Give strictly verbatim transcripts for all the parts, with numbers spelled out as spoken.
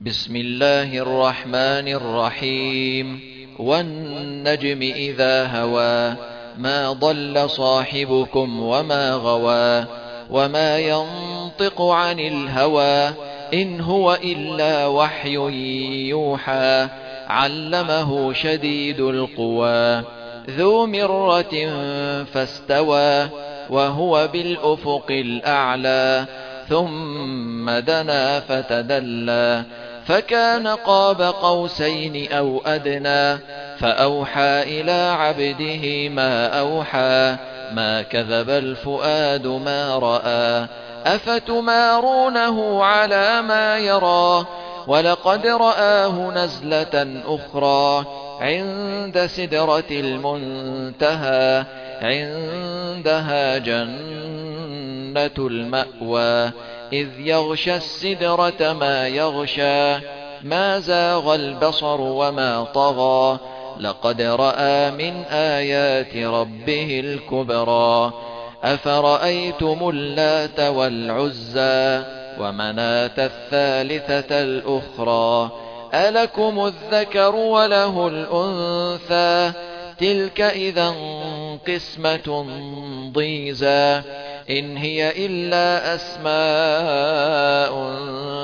بسم الله الرحمن الرحيم والنجم إذا هوى ما ضل صاحبكم وما غوى وما ينطق عن الهوى إن هو إلا وحي يوحى علمه شديد القوى ذو مرة فاستوى وهو بالأفق الأعلى ثم دنا فتدلى فكان قاب قوسين أو أدنى فأوحى إلى عبده ما أوحى ما كذب الفؤاد ما رأى أفتمارونه على ما يرى ولقد رآه نزلة أخرى عند سدرة المنتهى عندها جنة المأوى إذ يغشى السدرة ما يغشى ما زاغ البصر وما طغى لقد رأى من آيات ربه الكبرى أفرأيتم اللات والعزى ومناة الثالثة الأخرى ألكم الذكر وله الأنثى تلك إذا قسمة ضيزى إن هي إلا أسماء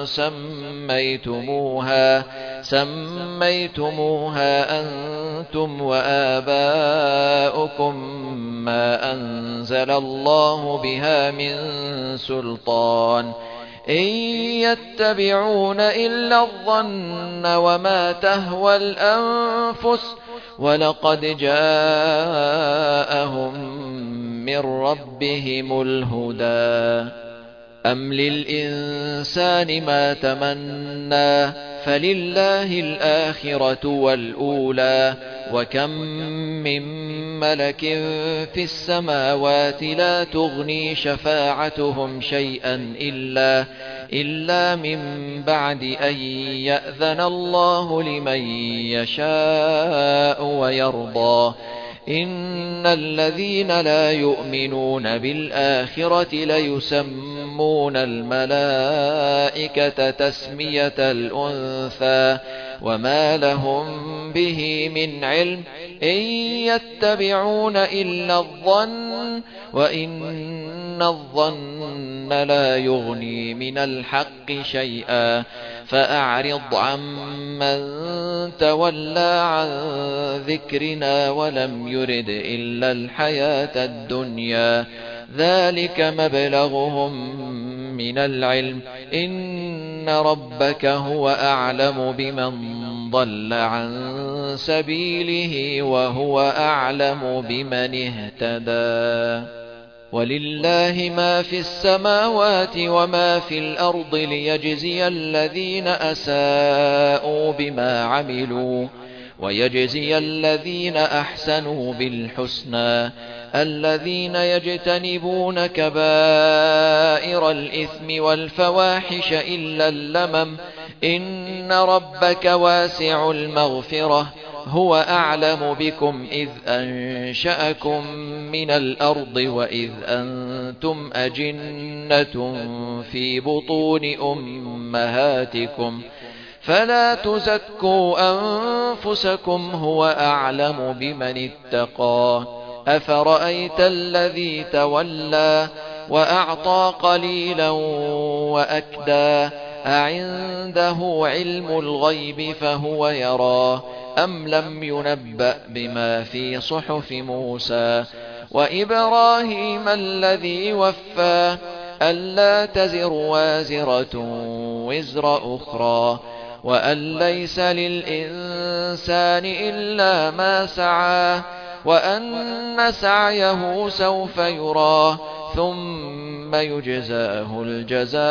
سميتموها سميتموها أنتم وآباؤكم ما أنزل الله بها من سلطان إن يتبعون إلا الظن وما تهوى الأنفس ولقد جاءهم من ربهم الهدى أم للإنسان ما تمنى فلله الآخرة والأولى وكم من ملك في السماوات لا تغني شفاعتهم شيئا إلا, إلا من بعد أن يأذن الله لمن يشاء ويرضى إن الذين لا يؤمنون بالآخرة ليسمون الملائكة تسمية الأنثى وما لهم به من علم إن يتبعون إلا الظن وإن الظن لا يغني من الحق شيئا فأعرض عمن تولى عن ذكرنا ولم يرد إلا الحياة الدنيا ذلك مبلغهم من العلم إن ربك هو أعلم بمن ضل عن سبيله وهو أعلم بمن اهتدى ولله ما في السماوات وما في الأرض ليجزي الذين أساءوا بما عملوا ويجزي الذين أحسنوا بالحسنى الذين يجتنبون كبائر الإثم والفواحش إلا اللمم إن ربك واسع المغفرة هو أعلم بكم إذ أنشأكم من الأرض وإذ أنتم أجنة في بطون أمهاتكم فلا تزكوا أنفسكم هو أعلم بمن اتقى أفرأيت الذي تولى وأعطى قليلا وأكدى أعنده علم الغيب فهو يرى أم لم ينبأ بما في صحف موسى وإبراهيم الذي وفى ألا تزر وازرة وزر أخرى وأن ليس للإنسان إلا ما سعى وأن سعيه سوف يرى ثم يجزاه الجزاء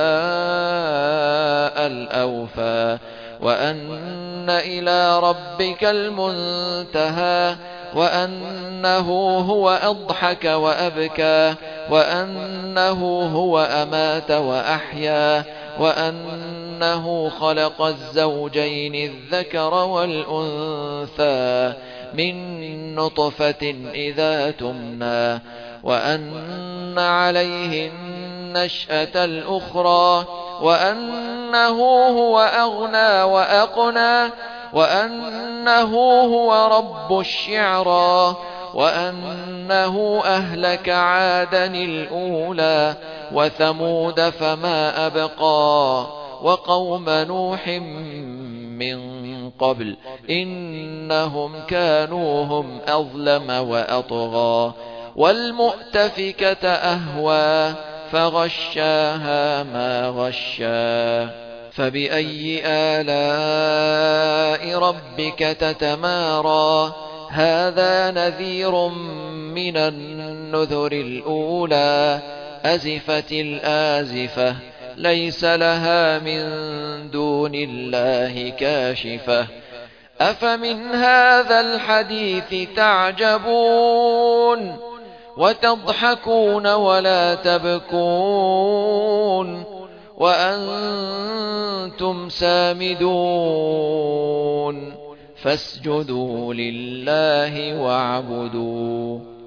الأوفى وأن إلى ربك المنتهى وأنه هو أضحك وأبكى وأنه هو أمات وأحيا وأنه خلق الزوجين الذكر والأنثى من نطفة إذا تمنى وأن عليه النشأة الأخرى وأنه هو أغنى وأقنى وأنه هو رب الشعرى وأنه أهلك عادا الأولى وثمود فما أبقى وقوم نوح من قبل إنهم كانوا هم أظلم وأطغى والمؤتفكة أهوى فغشاها ما غشا فبأي آلاء ربك تتمارى هذا نذير من النذر الأولى أزفت الآزفة ليس لها من دون الله كاشفة أفمن هذا الحديث تعجبون وتضحكون ولا تبكون وأنتم سامدون فاسجدوا لله واعبدوا